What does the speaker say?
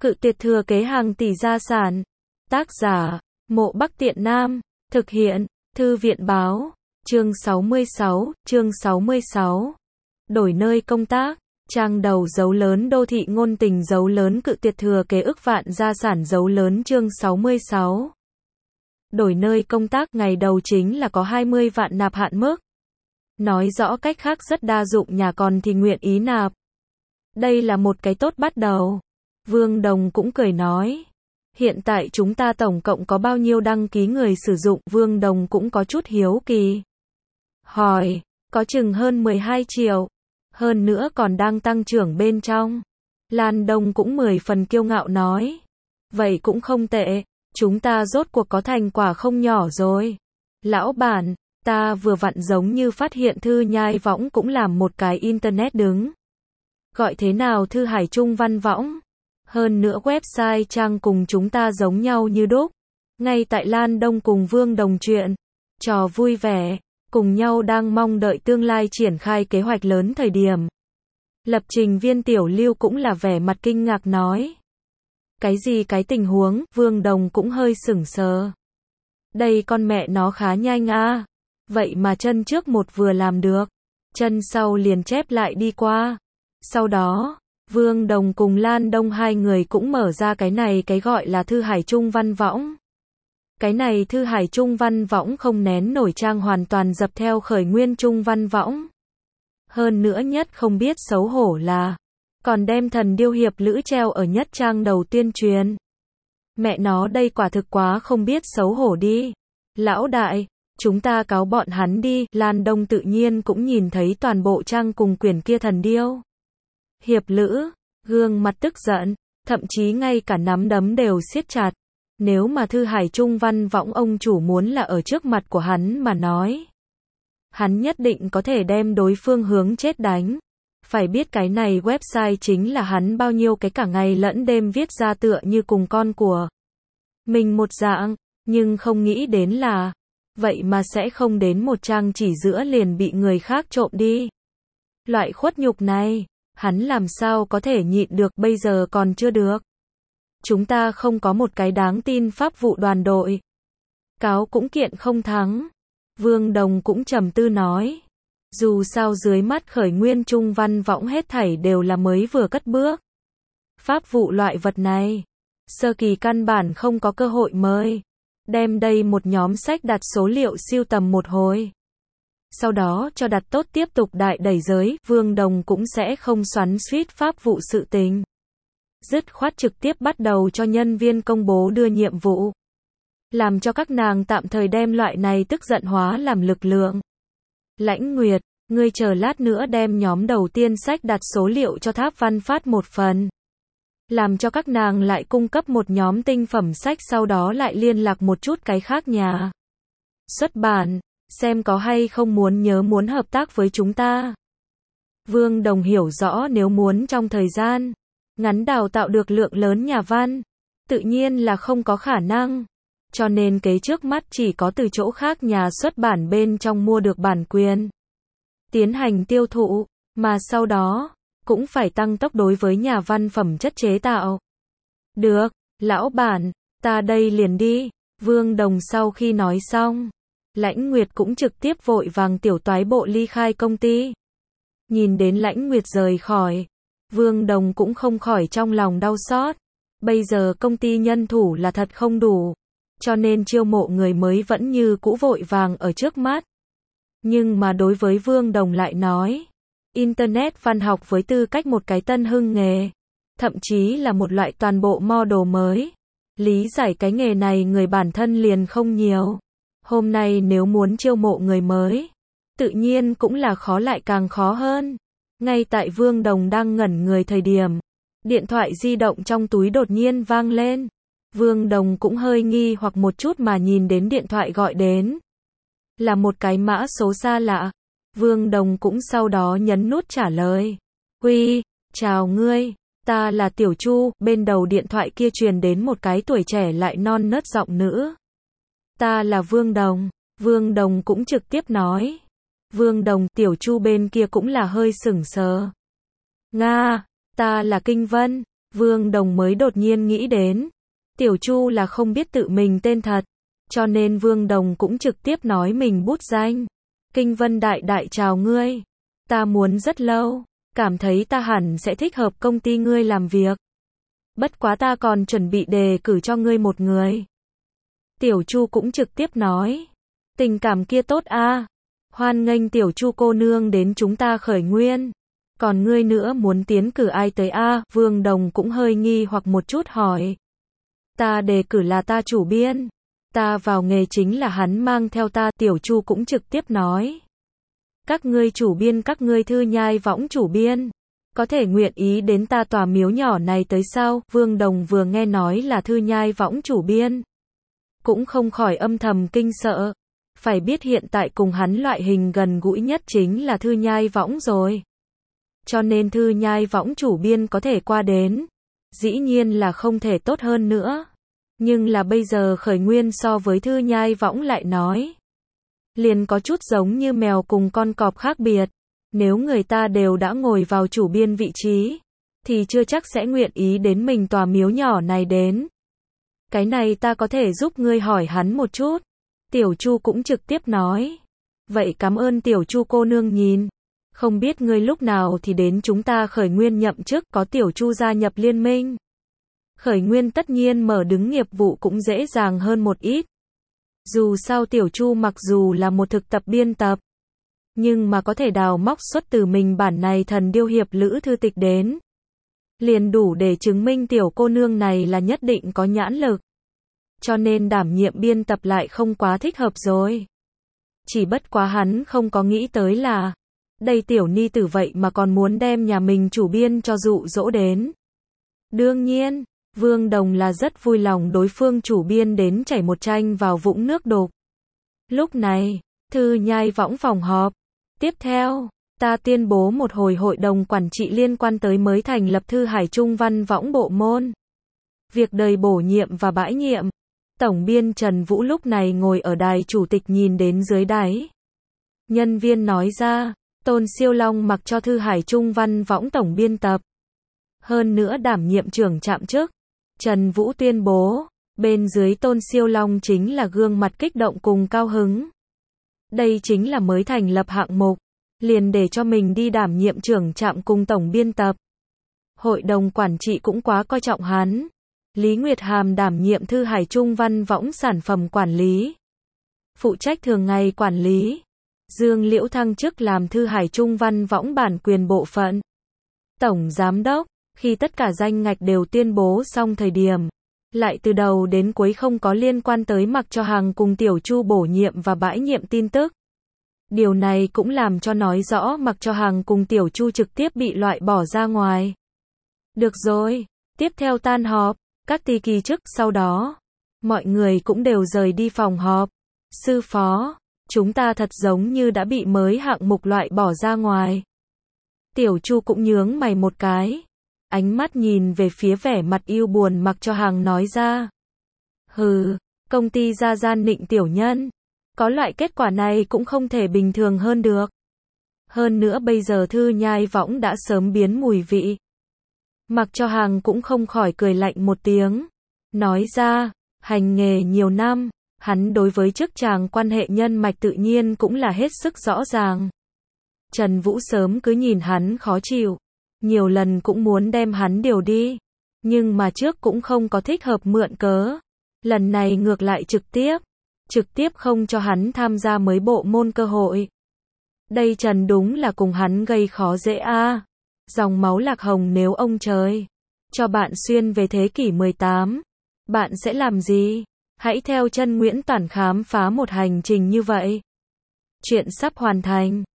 Cự tuyệt thừa kế hàng tỷ gia sản. Tác giả, Mộ Bắc Tiện Nam. Thực hiện, Thư viện báo. Chương 66. Đổi nơi công tác. Trang đầu dấu lớn đô thị ngôn tình dấu lớn cự tuyệt thừa kế ức vạn gia sản dấu lớn chương 66. Đổi nơi công tác ngày đầu chính là có 20 vạn nạp hạn mức. Nói rõ cách khác rất đa dụng nhà còn thì nguyện ý nạp. Đây là một cái tốt bắt đầu. Vương Đồng cũng cười nói. Hiện tại chúng ta tổng cộng có bao nhiêu đăng ký người sử dụng? Vương Đồng cũng có chút hiếu kỳ. Hỏi, có chừng hơn 12 triệu. Hơn nữa còn đang tăng trưởng bên trong. Lan Đông cũng 10 phần kiêu ngạo nói. Vậy cũng không tệ, chúng ta rốt cuộc có thành quả không nhỏ rồi. Lão bản, ta vừa vặn giống như phát hiện Thư Nhai Võng cũng làm một cái internet đứng. Gọi thế nào Thư Hải Trung Văn Võng? Hơn nữa website trang cùng chúng ta giống nhau như đúc. Ngay tại Lan Đông cùng Vương Đồng chuyện. Trò vui vẻ. Cùng nhau đang mong đợi tương lai triển khai kế hoạch lớn thời điểm. Lập trình viên Tiểu Lưu cũng là vẻ mặt kinh ngạc nói. Cái gì cái tình huống? Vương Đồng cũng hơi sửng sờ. Đây con mẹ nó khá nhanh à. Vậy mà chân trước một vừa làm được. Chân sau liền chép lại đi qua. Sau đó, Vương Đồng cùng Lan Đông hai người cũng mở ra cái này cái gọi là Thư Hải Trung Văn Võng. Cái này Thư Hải Trung Văn Võng không nén nổi trang hoàn toàn dập theo khởi nguyên Trung Văn Võng. Hơn nữa nhất không biết xấu hổ là, còn đem Thần Điêu Hiệp Lữ treo ở nhất trang đầu tuyên truyền. Mẹ nó đây quả thực quá không biết xấu hổ đi. Lão đại, chúng ta cáo bọn hắn đi. Lan Đông tự nhiên cũng nhìn thấy toàn bộ trang cùng quyển kia Thần Điêu Hiệp Lữ, gương mặt tức giận, thậm chí ngay cả nắm đấm đều siết chặt. Nếu mà Thư Hải Trung Văn Võng ông chủ muốn là ở trước mặt của hắn mà nói, hắn nhất định có thể đem đối phương hướng chết đánh. Phải biết cái này website chính là hắn bao nhiêu cái cả ngày lẫn đêm viết ra tựa như cùng con của mình một dạng, nhưng không nghĩ đến là, vậy mà sẽ không đến một trang chỉ giữa liền bị người khác trộm đi. Loại khuất nhục này, hắn làm sao có thể nhịn được, bây giờ còn chưa được. Chúng ta không có một cái đáng tin pháp vụ đoàn đội. Cáo cũng kiện không thắng. Vương Đồng cũng trầm tư nói. Dù sao dưới mắt khởi nguyên Trung Văn Võng hết thảy đều là mới vừa cất bước. Pháp vụ loại vật này, sơ kỳ căn bản không có cơ hội mời. Đem đây một nhóm sách đặt số liệu siêu tầm một hồi. Sau đó cho đặt tốt tiếp tục đại đẩy giới, Vương Đồng cũng sẽ không xoắn xuýt pháp vụ sự tình. Dứt khoát trực tiếp bắt đầu cho nhân viên công bố đưa nhiệm vụ. Làm cho các nàng tạm thời đem loại này tức giận hóa làm lực lượng. Lãnh Nguyệt, ngươi chờ lát nữa đem nhóm đầu tiên sách đặt số liệu cho Tháp Văn phát một phần. Làm cho các nàng lại cung cấp một nhóm tinh phẩm sách sau đó lại liên lạc một chút cái khác nhà xuất bản, xem có hay không muốn hợp tác với chúng ta. Vương Đồng hiểu rõ nếu muốn trong thời gian ngắn đào tạo được lượng lớn nhà văn, tự nhiên là không có khả năng. Cho nên kế trước mắt chỉ có từ chỗ khác nhà xuất bản bên trong mua được bản quyền, tiến hành tiêu thụ, mà sau đó, cũng phải tăng tốc đối với nhà văn phẩm chất chế tạo. Được, lão bản, ta đây liền đi. Vương Đồng sau khi nói xong, Lãnh Nguyệt cũng trực tiếp vội vàng tiểu toái bộ ly khai công ty. Nhìn đến Lãnh Nguyệt rời khỏi, Vương Đồng cũng không khỏi trong lòng đau xót. Bây giờ công ty nhân thủ là thật không đủ, cho nên chiêu mộ người mới vẫn như cũ vội vàng ở trước mắt. Nhưng mà đối với Vương Đồng lại nói, Internet văn học với tư cách một cái tân hưng nghề, thậm chí là một loại toàn bộ model mới. Lý giải cái nghề này người bản thân liền không nhiều. Hôm nay nếu muốn chiêu mộ người mới, tự nhiên cũng là khó lại càng khó hơn. Ngay tại Vương Đồng đang ngẩn người thời điểm, điện thoại di động trong túi đột nhiên vang lên. Vương Đồng cũng hơi nghi hoặc một chút mà nhìn đến điện thoại gọi đến. Là một cái mã số xa lạ. Vương Đồng cũng sau đó nhấn nút trả lời. Uy, chào ngươi, ta là Tiểu Chu. Bên đầu điện thoại kia truyền đến một cái tuổi trẻ lại non nớt giọng nữ. Ta là Vương Đồng. Vương Đồng cũng trực tiếp nói. Vương Đồng, Tiểu Chu bên kia cũng là hơi sửng sờ. Nga, ta là Kinh Vân. Vương Đồng mới đột nhiên nghĩ đến, Tiểu Chu là không biết tự mình tên thật, cho nên Vương Đồng cũng trực tiếp nói mình bút danh. Kinh Vân đại đại chào ngươi. Ta muốn rất lâu, cảm thấy ta hẳn sẽ thích hợp công ty ngươi làm việc. Bất quá ta còn chuẩn bị đề cử cho ngươi một người. Tiểu Chu cũng trực tiếp nói, tình cảm kia tốt a, hoan nghênh Tiểu Chu cô nương đến chúng ta Khởi Nguyên. Còn ngươi nữa muốn tiến cử ai tới a? Vương Đồng cũng hơi nghi hoặc một chút hỏi. Ta đề cử là ta chủ biên. Ta vào nghề chính là hắn mang theo ta. Tiểu Chu cũng trực tiếp nói. Các ngươi chủ biên, các ngươi Thư Nhai Võng chủ biên, có thể nguyện ý đến ta tòa miếu nhỏ này tới sao? Vương Đồng vừa nghe nói là Thư Nhai Võng chủ biên, cũng không khỏi âm thầm kinh sợ. Phải biết hiện tại cùng hắn loại hình gần gũi nhất chính là Thư Nhai Võng rồi. Cho nên Thư Nhai Võng chủ biên có thể qua đến, dĩ nhiên là không thể tốt hơn nữa. Nhưng là bây giờ Khởi Nguyên so với Thư Nhai Võng lại nói, liền có chút giống như mèo cùng con cọp khác biệt. Nếu người ta đều đã ngồi vào chủ biên vị trí, thì chưa chắc sẽ nguyện ý đến mình tòa miếu nhỏ này đến. Cái này ta có thể giúp ngươi hỏi hắn một chút. Tiểu Chu cũng trực tiếp nói. Vậy cảm ơn Tiểu Chu cô nương nhìn. Không biết ngươi lúc nào thì đến chúng ta Khởi Nguyên nhậm chức, có Tiểu Chu gia nhập liên minh. Khởi Nguyên tất nhiên mở đứng nghiệp vụ cũng dễ dàng hơn một ít. Dù sao Tiểu Chu mặc dù là một thực tập biên tập, nhưng mà có thể đào móc xuất từ mình bản này Thần Điêu Hiệp Lữ thư tịch đến, liền đủ để chứng minh tiểu cô nương này là nhất định có nhãn lực. Cho nên đảm nhiệm biên tập lại không quá thích hợp rồi. Chỉ bất quá hắn không có nghĩ tới là, đây tiểu ni tử vậy mà còn muốn đem nhà mình chủ biên cho dụ dỗ đến. Đương nhiên, Vương Đồng là rất vui lòng đối phương chủ biên đến chảy một tranh vào vũng nước đục. Lúc này, Thư Nhai Võng phòng họp. Tiếp theo, ta tuyên bố một hồi hội đồng quản trị liên quan tới mới thành lập Thư Hải Trung Văn Võng bộ môn. Việc đời bổ nhiệm và bãi nhiệm. Tổng biên Trần Vũ lúc này ngồi ở đài chủ tịch nhìn đến dưới đáy. Nhân viên nói ra, Tôn Siêu Long mặc cho Thư Hải Trung Văn Võng tổng biên tập. Hơn nữa đảm nhiệm trưởng trạm chức. Trần Vũ tuyên bố, bên dưới Tôn Siêu Long chính là gương mặt kích động cùng cao hứng. Đây chính là mới thành lập hạng mục, liền để cho mình đi đảm nhiệm trưởng trạm cùng tổng biên tập. Hội đồng quản trị cũng quá coi trọng hắn. Lý Nguyệt Hàm đảm nhiệm Thư Hải Trung Văn Võng sản phẩm quản lý, phụ trách thường ngày quản lý. Dương Liễu thăng chức làm Thư Hải Trung Văn Võng bản quyền bộ phận tổng giám đốc. Khi tất cả danh ngạch đều tuyên bố xong thời điểm, lại từ đầu đến cuối không có liên quan tới Mặc Cho Hằng cùng Tiểu Chu bổ nhiệm và bãi nhiệm tin tức. Điều này cũng làm cho nói rõ Mặc Cho Hằng cùng Tiểu Chu trực tiếp bị loại bỏ ra ngoài. Được rồi, tiếp theo tan họp, các ty kỳ chức, sau đó, mọi người cũng đều rời đi phòng họp. Sư phó, chúng ta thật giống như đã bị mới hạng mục loại bỏ ra ngoài. Tiểu Chu cũng nhướng mày một cái. Ánh mắt nhìn về phía vẻ mặt yêu buồn Mặc Cho Hằng nói ra. Hừ, công ty ra gian nịnh tiểu nhân. Có loại kết quả này cũng không thể bình thường hơn được. Hơn nữa bây giờ Thư Nhai Võng đã sớm biến mùi vị. Mặc Cho Hằng cũng không khỏi cười lạnh một tiếng. Nói ra, hành nghề nhiều năm, hắn đối với chức chàng quan hệ nhân mạch tự nhiên cũng là hết sức rõ ràng. Trần Vũ sớm cứ nhìn hắn khó chịu. Nhiều lần cũng muốn đem hắn điều đi. Nhưng mà trước cũng không có thích hợp mượn cớ. Lần này ngược lại trực tiếp không cho hắn tham gia mới bộ môn cơ hội. Đây Trần đúng là cùng hắn gây khó dễ a. Dòng máu Lạc Hồng, nếu ông trời cho bạn xuyên về thế kỷ 18, bạn sẽ làm gì? Hãy theo chân Nguyễn Toản khám phá một hành trình như vậy. Chuyện sắp hoàn thành.